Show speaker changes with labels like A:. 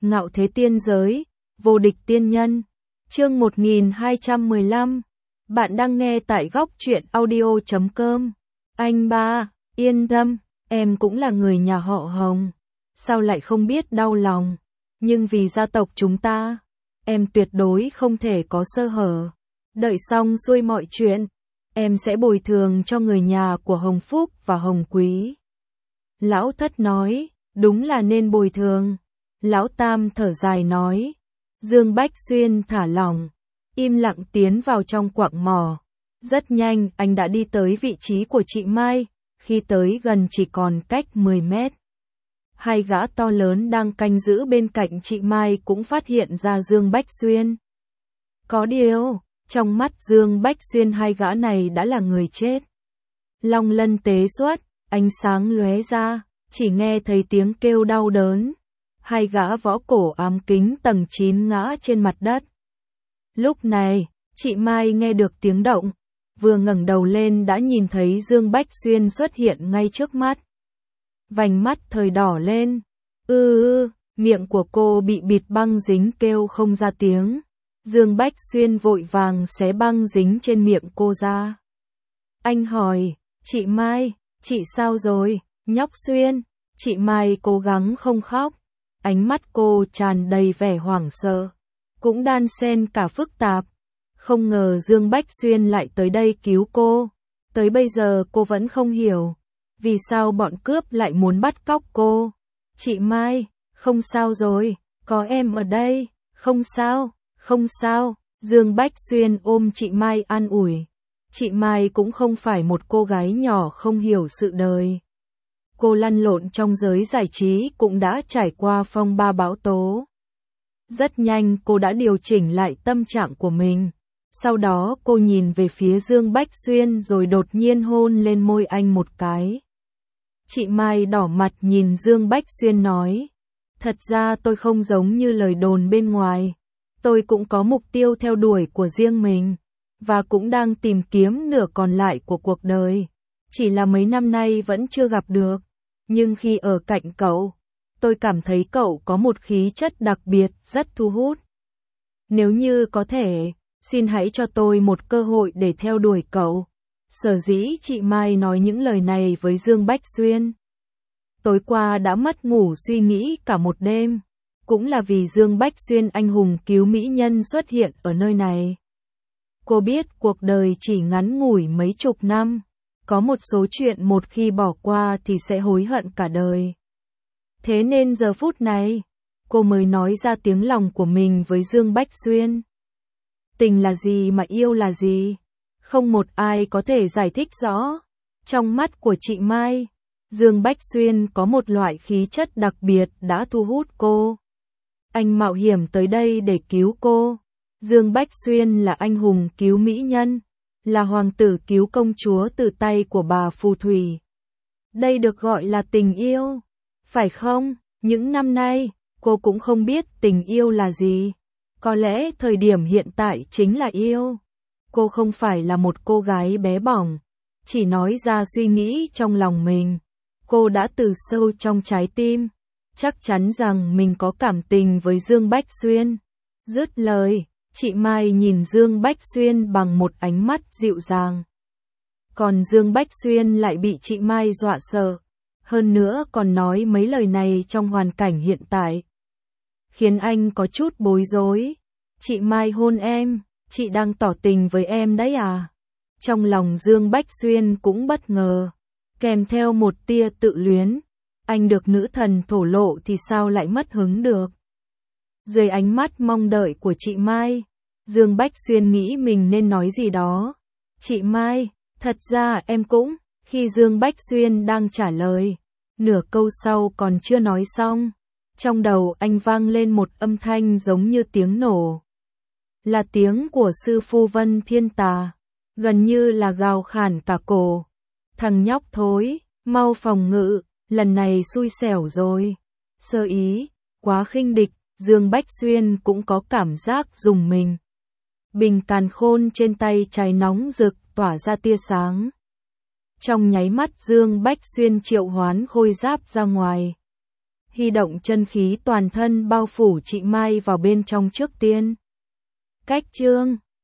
A: Ngạo thế tiên giới, vô địch tiên nhân. Chương 1215. Bạn đang nghe tại góc truyện audio.com. Anh ba, yên tâm, em cũng là người nhà họ Hồng. Sao lại không biết đau lòng? Nhưng vì gia tộc chúng ta, em tuyệt đối không thể có sơ hở. Đợi xong xuôi mọi chuyện, em sẽ bồi thường cho người nhà của Hồng Phúc và Hồng Quý. Lão Thất nói, đúng là nên bồi thường. Lão Tam thở dài nói. Dương Bách Xuyên thả lỏng, im lặng tiến vào trong quặng mỏ. Rất nhanh anh đã đi tới vị trí của chị Mai, khi tới gần chỉ còn cách 10 mét. Hai gã to lớn đang canh giữ bên cạnh chị Mai cũng phát hiện ra Dương Bách Xuyên. Có điều, trong mắt Dương Bách Xuyên hai gã này đã là người chết. Long lân tế xuất, ánh sáng lóe ra, chỉ nghe thấy tiếng kêu đau đớn. Hai gã võ cổ ám kính tầng 9 ngã trên mặt đất. Lúc này, chị Mai nghe được tiếng động, vừa ngẩng đầu lên đã nhìn thấy Dương Bách Xuyên xuất hiện ngay trước mắt. Vành mắt thời đỏ lên, miệng của cô bị bịt băng dính kêu không ra tiếng. Dương Bách Xuyên vội vàng xé băng dính trên miệng cô ra. Anh hỏi, chị Mai, chị sao rồi, nhóc Xuyên? Chị Mai cố gắng không khóc. Ánh mắt cô tràn đầy vẻ hoảng sợ, cũng đan xen cả phức tạp. Không ngờ Dương Bách Xuyên lại tới đây cứu cô. Tới bây giờ cô vẫn không hiểu, vì sao bọn cướp lại muốn bắt cóc cô. Chị Mai, không sao rồi, có em ở đây, không sao, không sao. Dương Bách Xuyên ôm chị Mai an ủi. Chị Mai cũng không phải một cô gái nhỏ không hiểu sự đời. Cô lăn lộn trong giới giải trí cũng đã trải qua phong ba bão tố. Rất nhanh cô đã điều chỉnh lại tâm trạng của mình. Sau đó cô nhìn về phía Dương Bách Xuyên rồi đột nhiên hôn lên môi anh một cái. Chị Mai đỏ mặt nhìn Dương Bách Xuyên nói. Thật ra tôi không giống như lời đồn bên ngoài. Tôi cũng có mục tiêu theo đuổi của riêng mình. Và cũng đang tìm kiếm nửa còn lại của cuộc đời. Chỉ là mấy năm nay vẫn chưa gặp được. Nhưng khi ở cạnh cậu, tôi cảm thấy cậu có một khí chất đặc biệt rất thu hút. Nếu như có thể, xin hãy cho tôi một cơ hội để theo đuổi cậu. Sở dĩ chị Mai nói những lời này với Dương Bách Xuyên. Tối qua đã mất ngủ suy nghĩ cả một đêm. Cũng là vì Dương Bách Xuyên anh hùng cứu mỹ nhân xuất hiện ở nơi này. Cô biết cuộc đời chỉ ngắn ngủi mấy chục năm. Có một số chuyện một khi bỏ qua thì sẽ hối hận cả đời. Thế nên giờ phút này, cô mới nói ra tiếng lòng của mình với Dương Bách Xuyên. Tình là gì mà yêu là gì? Không một ai có thể giải thích rõ. Trong mắt của chị Mai, Dương Bách Xuyên có một loại khí chất đặc biệt đã thu hút cô. Anh mạo hiểm tới đây để cứu cô. Dương Bách Xuyên là anh hùng cứu mỹ nhân. Là hoàng tử cứu công chúa từ tay của bà phù thủy. Đây được gọi là tình yêu, phải không? Những năm nay, cô cũng không biết tình yêu là gì. Có lẽ thời điểm hiện tại chính là yêu. Cô không phải là một cô gái bé bỏng, chỉ nói ra suy nghĩ trong lòng mình. Cô đã từ sâu trong trái tim, chắc chắn rằng mình có cảm tình với Dương Bách Xuyên. Dứt lời, chị Mai nhìn Dương Bách Xuyên bằng một ánh mắt dịu dàng. Còn Dương Bách Xuyên lại bị chị Mai dọa sợ. Hơn nữa còn nói mấy lời này trong hoàn cảnh hiện tại. Khiến anh có chút bối rối. Chị Mai hôn em, chị đang tỏ tình với em đấy à? Trong lòng Dương Bách Xuyên cũng bất ngờ. Kèm theo một tia tự luyến. Anh được nữ thần thổ lộ thì sao lại mất hứng được? Dưới ánh mắt mong đợi của chị Mai, Dương Bách Xuyên nghĩ mình nên nói gì đó. Chị Mai, thật ra em cũng, khi Dương Bách Xuyên đang trả lời, nửa câu sau còn chưa nói xong. Trong đầu anh vang lên một âm thanh giống như tiếng nổ. Là tiếng của sư phu Vân Thiên Tà, gần như là gào khản cả cổ. Thằng nhóc thối, mau phòng ngự, lần này xui xẻo rồi. Sơ ý, quá khinh địch. Dương Bách Xuyên cũng có cảm giác rùng mình. Bình càn khôn trên tay cháy nóng rực tỏa ra tia sáng. Trong nháy mắt Dương Bách Xuyên triệu hoán khôi giáp ra ngoài. hy động chân khí toàn thân bao phủ chị Mai vào bên trong trước tiên. Cách chương